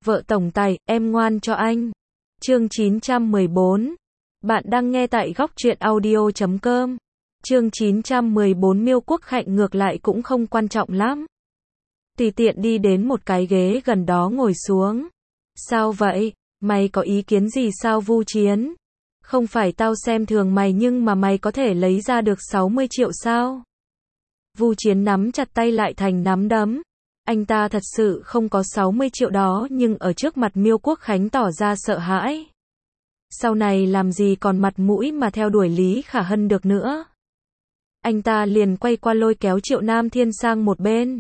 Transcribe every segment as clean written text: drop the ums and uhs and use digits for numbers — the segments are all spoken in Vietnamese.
Vợ tổng tài, em ngoan cho anh. Chương 914. Bạn đang nghe tại góc truyện audio.com. Chương 914 Miêu Quốc Khạnh ngược lại cũng không quan trọng lắm. Tùy tiện đi đến một cái ghế gần đó ngồi xuống. Sao vậy? Mày có ý kiến gì sao Vu Chiến? Không phải tao xem thường mày nhưng mà mày có thể lấy ra được 60 triệu sao? Vu Chiến nắm chặt tay lại thành nắm đấm. Anh ta thật sự không có 60 triệu đó nhưng ở trước mặt Miêu Quốc Khánh tỏ ra sợ hãi. Sau này làm gì còn mặt mũi mà theo đuổi Lý Khả Hân được nữa. Anh ta liền quay qua lôi kéo Triệu Nam Thiên sang một bên.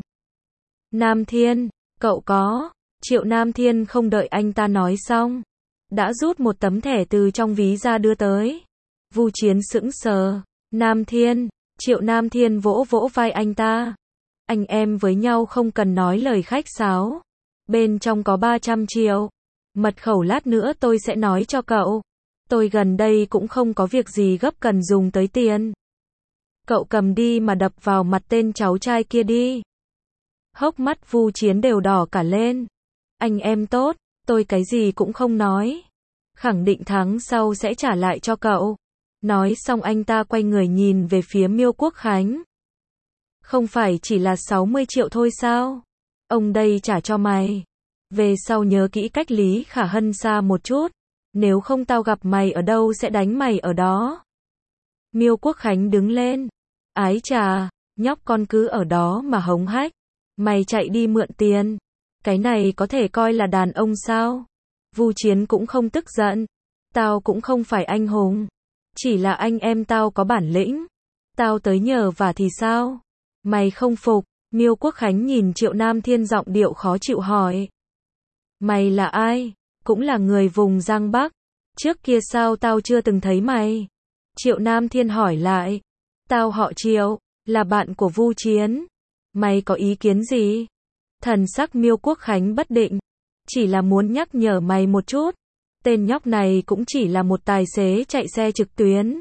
Nam Thiên, cậu có. Triệu Nam Thiên không đợi anh ta nói xong. Đã rút một tấm thẻ từ trong ví ra đưa tới. Vu Chiến sững sờ. Nam Thiên, Triệu Nam Thiên vỗ vỗ vai anh ta. Anh em với nhau không cần nói lời khách sáo. Bên trong có 300 triệu. Mật khẩu lát nữa tôi sẽ nói cho cậu. Tôi gần đây cũng không có việc gì gấp cần dùng tới tiền. Cậu cầm đi mà đập vào mặt tên cháu trai kia đi. Hốc mắt Vu Chiến đều đỏ cả lên. Anh em tốt, tôi cái gì cũng không nói. Khẳng định tháng sau sẽ trả lại cho cậu. Nói xong anh ta quay người nhìn về phía Miêu Quốc Khánh. Không phải chỉ là 60 triệu thôi sao? Ông đây trả cho mày. Về sau nhớ kỹ cách Lý Khả Hân xa một chút. Nếu không tao gặp mày ở đâu sẽ đánh mày ở đó. Miêu Quốc Khánh đứng lên. Ái chà, nhóc con cứ ở đó mà hống hách. Mày chạy đi mượn tiền. Cái này có thể coi là đàn ông sao? Vu Chiến cũng không tức giận. Tao cũng không phải anh hùng. Chỉ là anh em tao có bản lĩnh. Tao tới nhờ vả thì sao? Mày không phục? Miêu Quốc Khánh nhìn Triệu Nam Thiên giọng điệu khó chịu hỏi. Mày là ai? Cũng là người vùng Giang Bắc. Trước kia sao tao chưa từng thấy mày? Triệu Nam Thiên hỏi lại. Tao họ Triệu, là bạn của Vu Chiến. Mày có ý kiến gì? Thần sắc Miêu Quốc Khánh bất định. Chỉ là muốn nhắc nhở mày một chút. Tên nhóc này cũng chỉ là một tài xế chạy xe trực tuyến.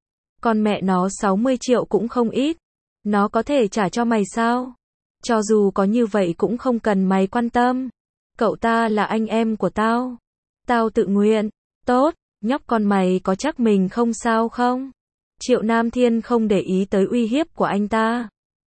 Con mẹ nó 60 triệu cũng không ít. Nó có thể trả cho mày sao? Cho dù có như vậy cũng không cần mày quan tâm. Cậu ta là anh em của tao. Tao tự nguyện. Tốt, nhóc con mày có chắc mình không sao không? Triệu Nam Thiên không để ý tới uy hiếp của anh ta.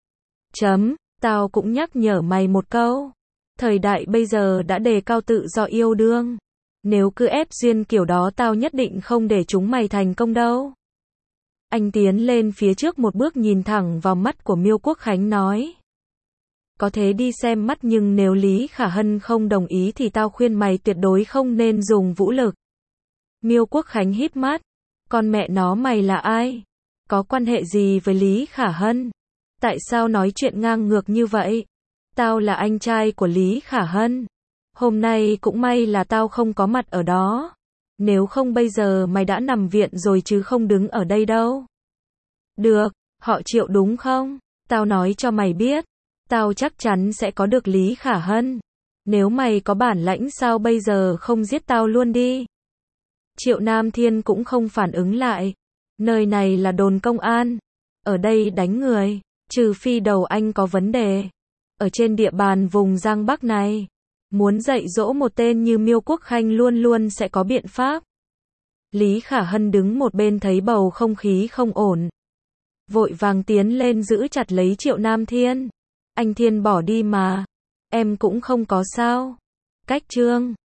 Tao cũng nhắc nhở mày một câu. Thời đại bây giờ đã đề cao tự do yêu đương. Nếu cứ ép duyên kiểu đó tao nhất định không để chúng mày thành công đâu. Anh tiến lên phía trước một bước nhìn thẳng vào mắt của Miêu Quốc Khánh nói. Có thế đi xem mắt nhưng nếu Lý Khả Hân không đồng ý thì tao khuyên mày tuyệt đối không nên dùng vũ lực. Miêu Quốc Khánh híp mắt. Con mẹ nó mày là ai? Có quan hệ gì với Lý Khả Hân? Tại sao nói chuyện ngang ngược như vậy? Tao là anh trai của Lý Khả Hân. Hôm nay cũng may là tao không có mặt ở đó. Nếu không bây giờ mày đã nằm viện rồi chứ không đứng ở đây đâu. Được, họ Triệu đúng không? Tao nói cho mày biết. Tao chắc chắn sẽ có được Lý Khả Hân. Nếu mày có bản lãnh sao bây giờ không giết tao luôn đi. Triệu Nam Thiên cũng không phản ứng lại. Nơi này là đồn công an. Ở đây đánh người. Trừ phi đầu anh có vấn đề. Ở trên địa bàn vùng Giang Bắc này. Muốn dạy dỗ một tên như Miêu Quốc Khanh luôn luôn sẽ có biện pháp. Lý Khả Hân đứng một bên thấy bầu không khí không ổn. Vội vàng tiến lên giữ chặt lấy Triệu Nam Thiên. Anh Thiên bỏ đi mà. Em cũng không có sao. Cách Trương.